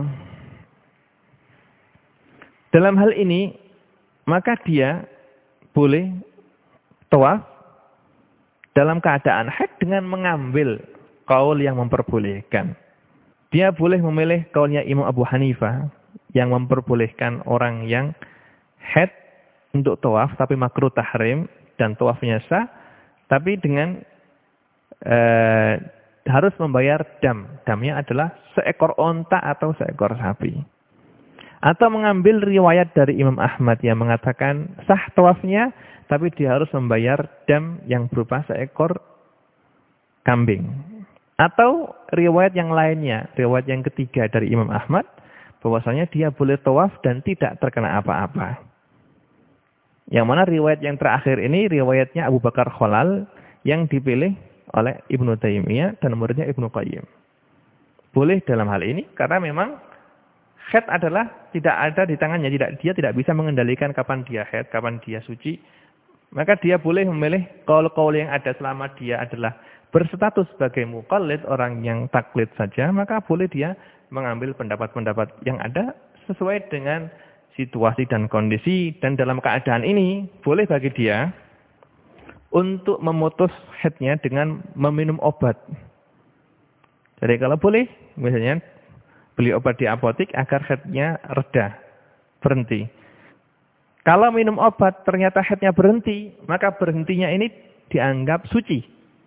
dalam hal ini, maka dia boleh tawaf dalam keadaan haid dengan mengambil kaul yang memperbolehkan. Dia boleh memilih kaulnya Imam Abu Hanifah yang memperbolehkan orang yang haid untuk tawaf tapi makruh tahrim dan tawafnya sah, tapi dengan uh, harus membayar dam. Damnya adalah seekor onta atau seekor sapi. Atau mengambil riwayat dari Imam Ahmad yang mengatakan sah tawafnya, tapi dia harus membayar dam yang berupa seekor kambing. Atau riwayat yang lainnya, riwayat yang ketiga dari Imam Ahmad, bahwasanya dia boleh tawaf dan tidak terkena apa-apa. Yang mana riwayat yang terakhir ini, riwayatnya Abu Bakar Khalal yang dipilih oleh Ibnu Taimiyah dan muridnya Ibnu Qayyim. Boleh dalam hal ini karena memang haid adalah tidak ada di tangannya, tidak dia tidak bisa mengendalikan kapan dia haid, kapan dia suci. Maka dia boleh memilih qaul-qaul yang ada selama dia adalah berstatus sebagai muqallid, orang yang taklid saja, maka boleh dia mengambil pendapat-pendapat yang ada sesuai dengan situasi dan kondisi, dan dalam keadaan ini boleh bagi dia untuk memutus haidnya dengan meminum obat. Jadi kalau boleh, misalnya beli obat di apotik agar haidnya reda, berhenti. Kalau minum obat ternyata haidnya berhenti, maka berhentinya ini dianggap suci.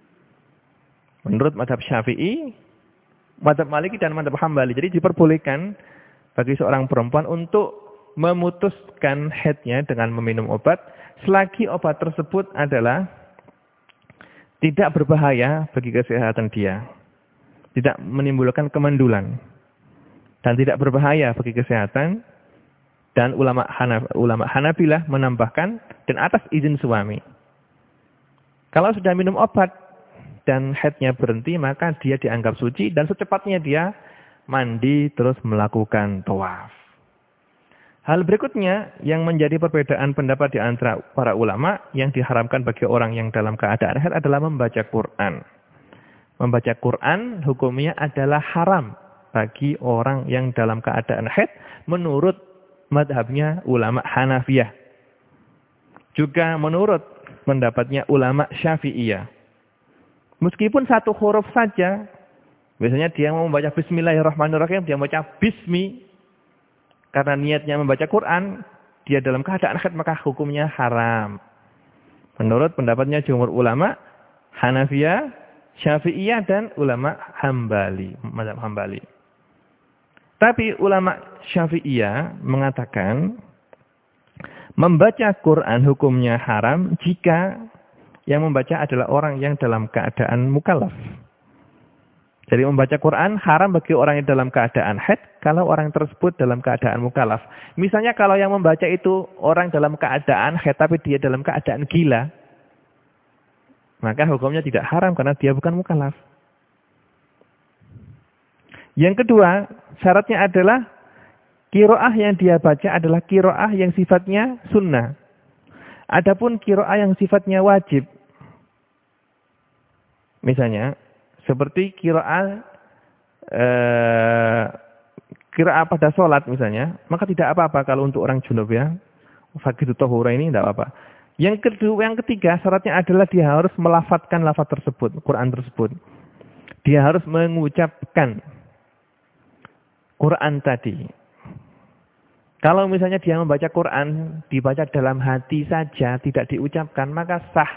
Menurut mazhab Syafi'i, mazhab Maliki dan mazhab Hambali. Jadi diperbolehkan bagi seorang perempuan untuk memutuskan haidnya dengan meminum obat, selagi obat tersebut adalah tidak berbahaya bagi kesehatan dia. Tidak menimbulkan kemandulan. Dan tidak berbahaya bagi kesehatan. Dan ulama Hanaf, ulama Hanabilah menambahkan, dan atas izin suami. Kalau sudah minum obat dan haidnya berhenti, maka dia dianggap suci. Dan secepatnya dia mandi terus melakukan tawaf. Hal berikutnya yang menjadi perbedaan pendapat di antara para ulama yang diharamkan bagi orang yang dalam keadaan haid adalah membaca Quran. Membaca Quran hukumnya adalah haram bagi orang yang dalam keadaan haid menurut madhabnya ulama Hanafiyah. Juga menurut pendapatnya ulama Syafi'iyah. Meskipun satu huruf saja, biasanya dia mau membaca Bismillahirrahmanirrahim, dia membaca Bismi. Karena niatnya membaca Quran, dia dalam keadaan haid, maka hukumnya haram. Menurut pendapatnya jumhur ulama, Hanafiyah, Syafi'iyah, dan ulama Hambali, mazhab Hambali. Tapi ulama Syafi'iyah mengatakan, membaca Quran hukumnya haram jika yang membaca adalah orang yang dalam keadaan mukallaf. Jadi membaca Quran haram bagi orang yang dalam keadaan haid kalau orang tersebut dalam keadaan mukallaf. Misalnya kalau yang membaca itu orang dalam keadaan haid tapi dia dalam keadaan gila, maka hukumnya tidak haram karena dia bukan mukallaf. Yang kedua, syaratnya adalah qiraah yang dia baca adalah qiraah yang sifatnya sunnah. Adapun qiraah yang sifatnya wajib, misalnya seperti qiraah eh, qiraah pada sholat misalnya, maka tidak apa-apa kalau untuk orang junub ya. Faqidu tahura ini tidak apa-apa. Yang kedua, yang ketiga syaratnya adalah dia harus melafadzkan lafaz tersebut, Quran tersebut. Dia harus mengucapkan Quran tadi. Kalau misalnya dia membaca Quran, dibaca dalam hati saja, tidak diucapkan, maka sah.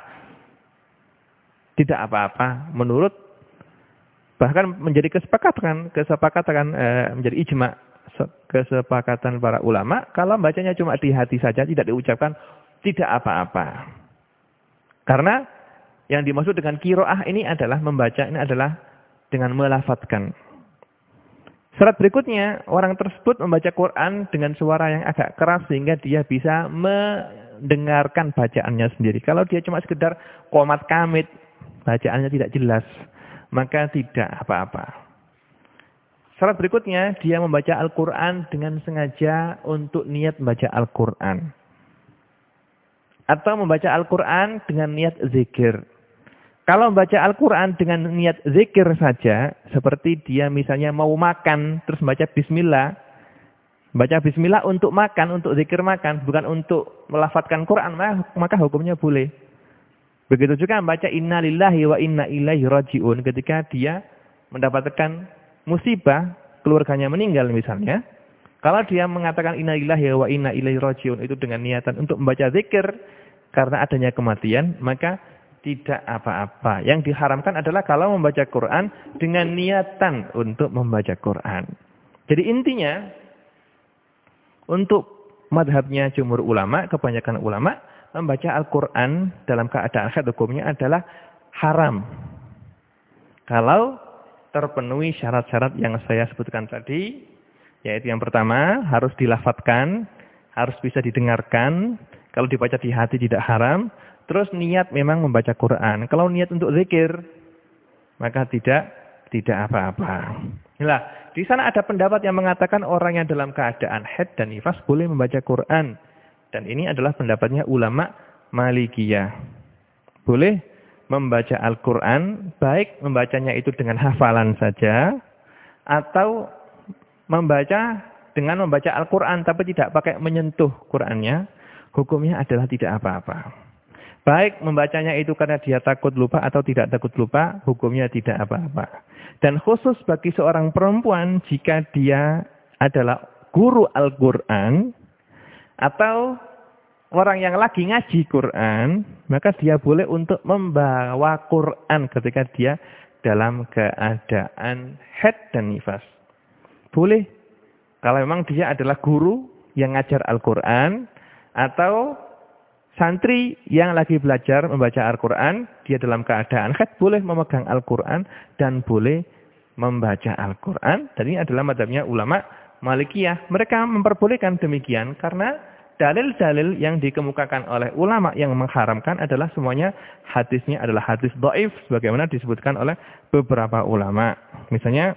Tidak apa-apa. Menurut, bahkan menjadi kesepakatan, kesepakatan eh, menjadi ijma, kesepakatan para ulama, kalau bacanya cuma di hati saja, tidak diucapkan, tidak apa-apa. Karena yang dimaksud dengan qiraah ini adalah membaca, ini adalah dengan melafadzkan. Syarat berikutnya, orang tersebut membaca Quran dengan suara yang agak keras sehingga dia bisa mendengarkan bacaannya sendiri. Kalau dia cuma sekedar qomat kamit, bacaannya tidak jelas, maka tidak apa-apa. Syarat berikutnya, dia membaca Al-Quran dengan sengaja untuk niat membaca Al-Quran. Atau membaca Al-Quran dengan niat zikir. Kalau membaca Al-Quran dengan niat zikir saja, seperti dia misalnya mau makan, terus membaca bismillah. Baca bismillah untuk makan, untuk zikir makan, bukan untuk melafadzkan Quran, maka hukumnya boleh. Begitu juga membaca inna lillahi wa inna ilaihi raji'un, ketika dia mendapatkan musibah, keluarganya meninggal misalnya. Kalau dia mengatakan inna lillahi wa inna ilaihi raji'un, itu dengan niatan untuk membaca zikir, karena adanya kematian, maka tidak apa-apa. Yang diharamkan adalah kalau membaca Quran dengan niatan untuk membaca Quran. Jadi intinya, untuk madhabnya jumhur ulama, kebanyakan ulama, membaca Al-Quran dalam keadaan haid hukumnya adalah haram. Kalau terpenuhi syarat-syarat yang saya sebutkan tadi, yaitu yang pertama, harus dilafadzkan, harus bisa didengarkan, kalau dibaca di hati tidak haram. Terus niat memang membaca Quran. Kalau niat untuk zikir, maka tidak tidak apa-apa. Nah, di sana ada pendapat yang mengatakan orang yang dalam keadaan haid dan nifas boleh membaca Quran. Dan ini adalah pendapatnya ulama Malikiyah. Boleh membaca Al-Quran, baik membacanya itu dengan hafalan saja, atau membaca dengan membaca Al-Quran, tapi tidak pakai menyentuh Qurannya, hukumnya adalah tidak apa-apa. Baik membacanya itu karena dia takut lupa atau tidak takut lupa, hukumnya tidak apa-apa. Dan khusus bagi seorang perempuan, jika dia adalah guru Al-Quran, atau orang yang lagi ngaji Quran, maka dia boleh untuk membawa Quran ketika dia dalam keadaan haid dan nifas. Boleh. Kalau memang dia adalah guru yang ngajar Al-Quran, atau santri yang lagi belajar membaca Al-Quran, dia dalam keadaan haid boleh memegang Al-Quran dan boleh membaca Al-Quran. Dan ini adalah madhabnya ulama Malikiyah. Mereka memperbolehkan demikian karena dalil-dalil yang dikemukakan oleh ulama yang mengharamkan adalah semuanya hadisnya adalah hadis dhaif, sebagaimana disebutkan oleh beberapa ulama. Misalnya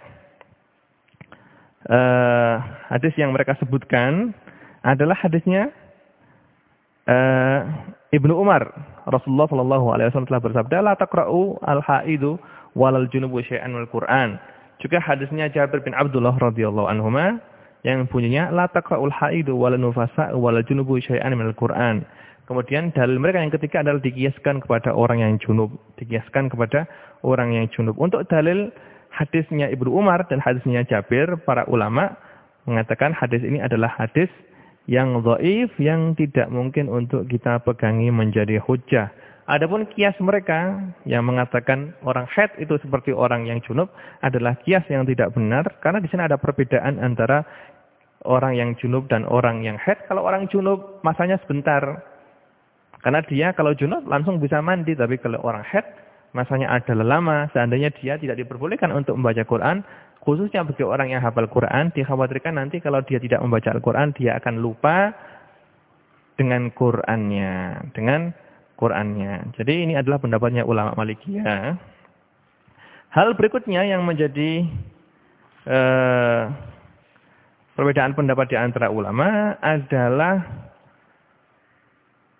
eh, hadis yang mereka sebutkan adalah hadisnya Uh, Ibnu Umar, Rasulullah Shallallahu Alaihi Wasallam telah bersabda, la taqra'u al-haidu walal junubu syai'an wal Quran. Juga hadisnya Jabir bin Abdullah radhiyallahu anhuma yang bunyinya la taqra'ul haidu walal nufasa walal junubu syai'an minal Quran. Kemudian dalil mereka yang ketiga adalah dikiaskan kepada orang yang junub, dikiaskan kepada orang yang junub. Untuk dalil hadisnya Ibnu Umar dan hadisnya Jabir, para ulama mengatakan hadis ini adalah hadis yang dhaif, yang tidak mungkin untuk kita pegangi menjadi hujjah. Adapun kias mereka yang mengatakan orang haid itu seperti orang yang junub adalah kias yang tidak benar, karena di sana ada perbedaan antara orang yang junub dan orang yang haid. Kalau orang junub masanya sebentar, karena dia kalau junub langsung bisa mandi, tapi kalau orang haid masanya adalah lama. Seandainya dia tidak diperbolehkan untuk membaca Quran, khususnya bagi orang yang hafal Quran, dikhawatirkan nanti kalau dia tidak membaca Al-Quran, dia akan lupa dengan Qurannya. Dengan Qurannya. Jadi ini adalah pendapatnya ulama Malikiyah. Hal berikutnya yang menjadi eh, perbedaan pendapat di antara ulama adalah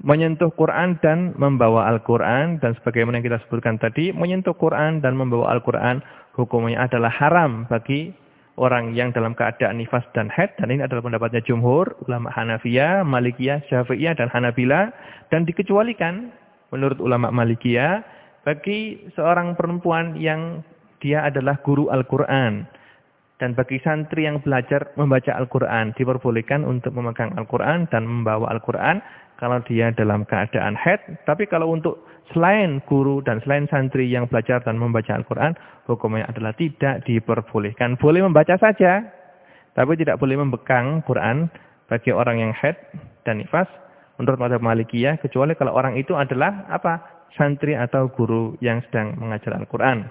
menyentuh Quran dan membawa Al-Quran, dan sebagaimana yang kita sebutkan tadi, menyentuh Quran dan membawa Al-Quran hukumnya adalah haram bagi orang yang dalam keadaan nifas dan haid, dan ini adalah pendapatnya jumhur, ulama Hanafiyah, Malikiyah, Syafi'iyah, dan Hanabila, dan dikecualikan menurut ulama Malikiyah bagi seorang perempuan yang dia adalah guru Al-Quran, dan bagi santri yang belajar membaca Al-Quran, diperbolehkan untuk memegang Al-Quran dan membawa Al-Quran kalau dia dalam keadaan haid. Tapi kalau untuk selain guru dan selain santri yang belajar dan membaca Al-Quran, hukumnya adalah tidak diperbolehkan. Boleh membaca saja, tapi tidak boleh memegang Quran bagi orang yang haid dan nifas menurut mazhab Malikiyah, kecuali kalau orang itu adalah apa? Santri atau guru yang sedang mengajar Al-Quran.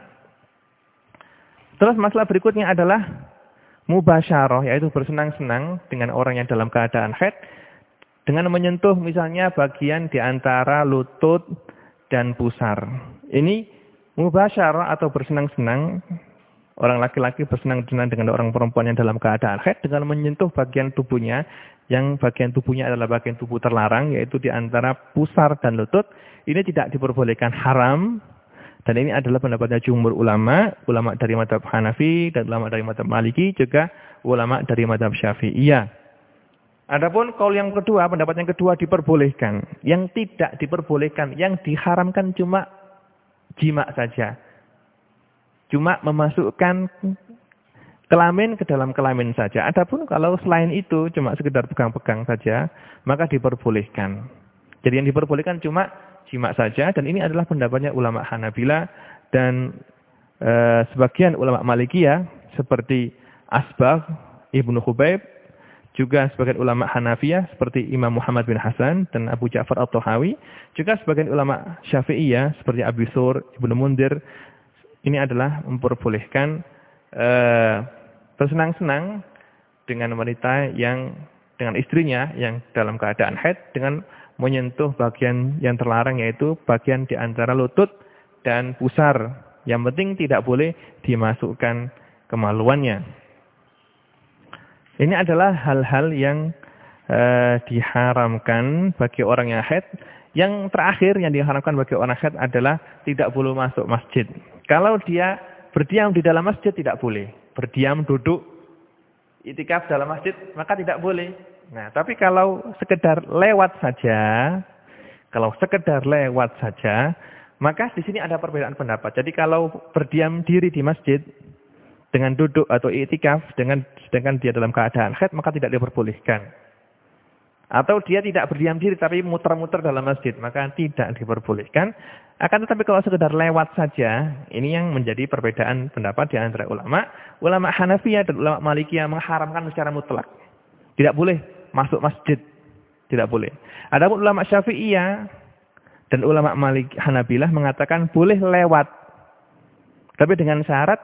Terus masalah berikutnya adalah mubasyarah, yaitu bersenang-senang dengan orang yang dalam keadaan haid dengan menyentuh misalnya bagian di antara lutut dan pusar. Ini mubasyarah atau bersenang-senang, orang laki-laki bersenang-senang dengan orang perempuan yang dalam keadaan haid dengan menyentuh bagian tubuhnya, yang bagian tubuhnya adalah bagian tubuh terlarang, yaitu di antara pusar dan lutut. Ini tidak diperbolehkan, haram. Dan ini adalah pendapatnya jumhur ulama, ulama dari mazhab Hanafi dan ulama dari mazhab Maliki, juga ulama dari mazhab Syafi'iyah. Adapun kaul yang kedua, pendapat yang kedua diperbolehkan. Yang tidak diperbolehkan, yang diharamkan cuma jima saja. Cuma memasukkan kelamin ke dalam kelamin saja. Adapun kalau selain itu cuma sekedar pegang-pegang saja, maka diperbolehkan. Jadi yang diperbolehkan cuma jima saja, dan ini adalah pendapatnya ulama Hanabila dan e, sebagian ulama Malikiyah seperti Asbagh Ibnu Khubayb, juga sebagian ulama Hanafiyah seperti Imam Muhammad bin Hasan dan Abu Ja'far At-Tahawi, juga sebagian ulama Syafi'iyah seperti Abi Sur, Ibnu Mundir. Ini adalah memperbolehkan e, bersenang-senang dengan wanita yang dengan istrinya yang dalam keadaan haid dengan menyentuh bagian yang terlarang, yaitu bagian di antara lutut dan pusar. Yang penting tidak boleh dimasukkan kemaluannya. Ini adalah hal-hal yang uh, diharamkan bagi orang yang haid. Yang terakhir yang diharamkan bagi orang haid adalah tidak boleh masuk masjid. Kalau dia berdiam di dalam masjid tidak boleh. Berdiam, duduk, itikaf dalam masjid, maka tidak boleh. Nah, tapi kalau sekedar lewat saja, kalau sekedar lewat saja, maka di sini ada perbedaan pendapat. Jadi kalau berdiam diri di masjid dengan duduk atau i'tikaf dengan sedangkan dia dalam keadaan haid, maka tidak diperbolehkan. Atau dia tidak berdiam diri tapi muter-muter dalam masjid, maka tidak diperbolehkan. Akan tetapi kalau sekedar lewat saja, ini yang menjadi perbedaan pendapat di antara ulama. Ulama Hanafiyah dan ulama Malikiyah mengharamkan secara mutlak. Tidak boleh masuk masjid. Tidak boleh. Adapun ulama Syafi'iyah dan ulama Malik Hanabilah mengatakan boleh lewat. Tapi dengan syarat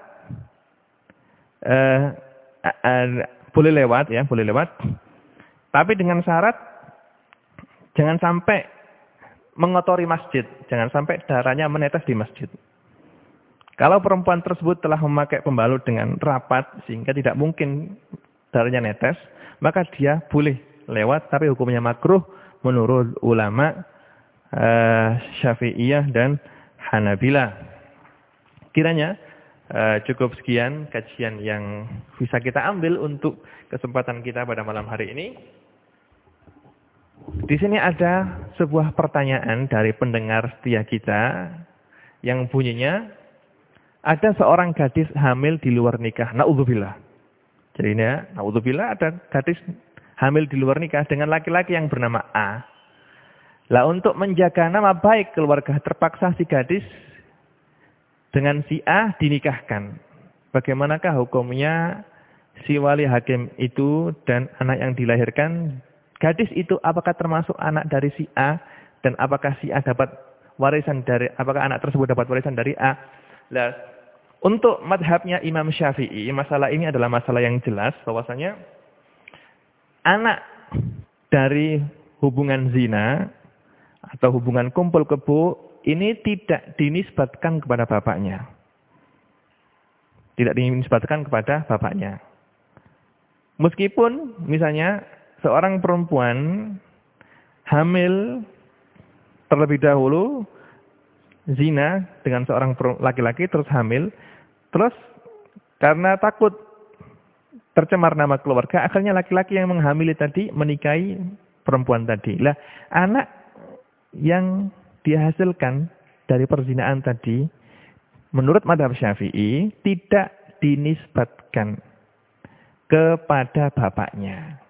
uh, uh, uh, boleh lewat ya, boleh lewat. Tapi dengan syarat jangan sampai mengotori masjid. Jangan sampai darahnya menetes di masjid. Kalau perempuan tersebut telah memakai pembalut dengan rapat sehingga tidak mungkin darahnya netes, maka dia boleh lewat, tapi hukumnya makruh menurut ulama uh, Syafi'iyah dan Hanabila. Kiranya uh, cukup sekian kajian yang bisa kita ambil untuk kesempatan kita pada malam hari ini. Di sini ada sebuah pertanyaan dari pendengar setia kita yang bunyinya, ada seorang gadis hamil di luar nikah. Na'udzubillah. Jadi ini ya, na'udzubillah, ada gadis hamil di luar nikah dengan laki-laki yang bernama A. Lah untuk menjaga nama baik keluarga, terpaksa si gadis dengan si A dinikahkan. Bagaimanakah hukumnya si wali hakim itu dan anak yang dilahirkan? Gadis itu apakah termasuk anak dari si A, dan apakah si A dapat warisan dari, apakah anak tersebut dapat warisan dari A? Lah, untuk madhabnya Imam Syafi'i, masalah ini adalah masalah yang jelas bahwasanya anak dari hubungan zina atau hubungan kumpul kebo ini tidak dinisbatkan kepada bapaknya. Tidak dinisbatkan kepada bapaknya. Meskipun misalnya seorang perempuan hamil terlebih dahulu zina dengan seorang laki-laki terus hamil, terus karena takut tercemar nama keluarga, akhirnya laki-laki yang menghamili tadi menikahi perempuan tadi. Lah, anak yang dihasilkan dari perzinaan tadi, menurut mazhab Syafi'i, tidak dinisbatkan kepada bapaknya.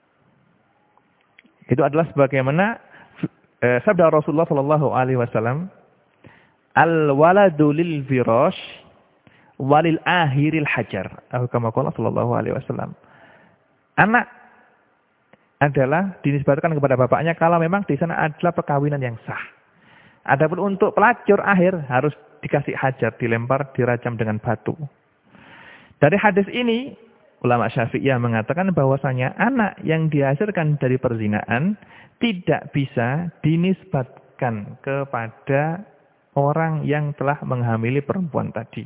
Itu adalah sebagaimana eh, sabda Rasulullah Shallallahu Alaihi Wasallam, al-waladu lil firash walil akhiril hajar. Atau kama qala Shallallahu Alaihi Wasallam. Anak adalah dinisbatkan kepada bapaknya kalau memang di sana adalah perkawinan yang sah. Adapun untuk pelacur akhir harus dikasih hajar, dilempar, dirajam dengan batu. Dari hadis ini, ulama Syafi'iyah mengatakan bahwasanya anak yang dihasilkan dari perzinaan tidak bisa dinisbatkan kepada orang yang telah menghamili perempuan tadi.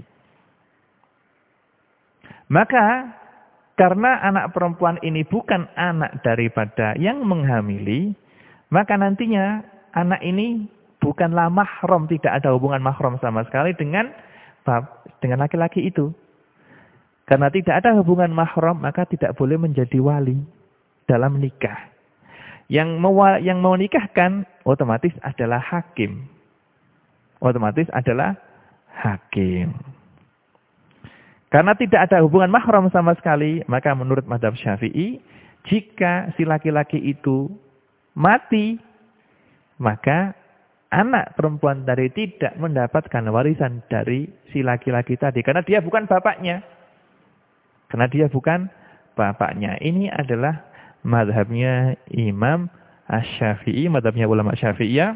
Maka karena anak perempuan ini bukan anak daripada yang menghamili, maka nantinya anak ini bukanlah mahram, tidak ada hubungan mahram sama sekali dengan dengan laki-laki itu. Karena tidak ada hubungan mahram, maka tidak boleh menjadi wali dalam nikah. Yang mau, yang mau nikahkan otomatis adalah hakim. Otomatis adalah hakim. Karena tidak ada hubungan mahram sama sekali, maka menurut mazhab Syafi'i, jika si laki-laki itu mati, maka anak perempuan dari tidak mendapatkan warisan dari si laki-laki tadi. Karena dia bukan bapaknya. Karena dia bukan bapaknya. Ini adalah mazhabnya Imam Asy-Syafi'i, mazhabnya ulama Syafi'iyah.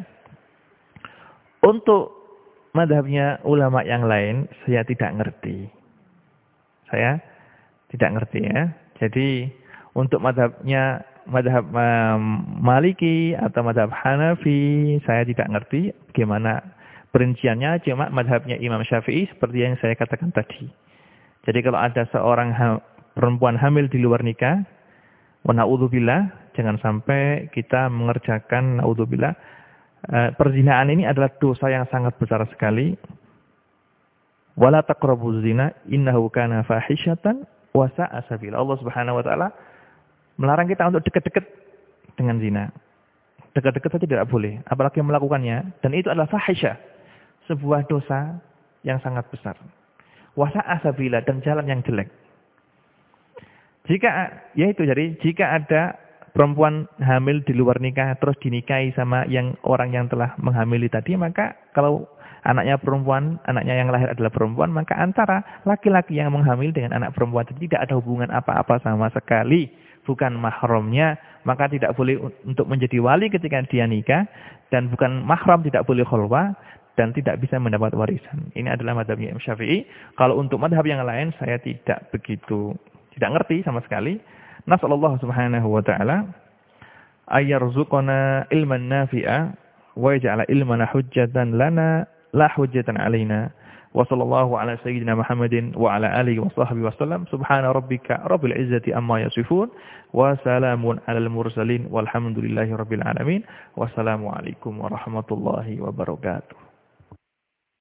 Untuk mazhabnya ulama yang lain, saya tidak ngerti. Saya tidak ngerti ya. Jadi untuk mazhabnya mazhab um, Maliki atau mazhab Hanafi, saya tidak ngerti bagaimana perinciannya. Cuma mazhabnya Imam Syafi'i seperti yang saya katakan tadi. Jadi kalau ada seorang ha perempuan hamil di luar nikah, wa na'udzubillah, jangan sampai kita mengerjakan na'udzubillah. Uh, perzinaan ini adalah dosa yang sangat besar sekali. Wala taqrabuz zina innahu kana fahisyatan wa sa'a sabila. Allah Subhanahu wa taala melarang kita untuk dekat-dekat dengan zina. Dekat-dekat saja tidak boleh, apalagi melakukannya, dan itu adalah fahisyah, sebuah dosa yang sangat besar. Wa sa'a sabila, dan jalan yang jelek. Jika yaitu jadi jika ada perempuan hamil di luar nikah terus dinikahi sama yang orang yang telah menghamili tadi, maka kalau anaknya perempuan, anaknya yang lahir adalah perempuan, maka antara laki-laki yang menghamil dengan anak perempuan itu tidak ada hubungan apa-apa sama sekali, bukan mahramnya, maka tidak boleh untuk menjadi wali ketika dia nikah, dan bukan mahram, tidak boleh khulwah, dan tidak bisa mendapat warisan. Ini adalah mazhabnya Imam Syafi'i. Kalau untuk mazhab yang lain saya tidak begitu, tidak ngerti sama sekali. Nasallallahu subhanahu wa ta'ala ayyarzuqana ilman nafi'a wa yaj'ala ilmana hujjatan lana la hujjatan alaina. Wa sallallahu ala sayyidina Muhammadin wa ala alihi wa sahbihi wasallam. Subhana rabbika rabbil izzati amma yasifun wa salamun alal mursalin walhamdulillahi rabbil alamin. Wassalamu alaikum warahmatullahi wabarakatuh.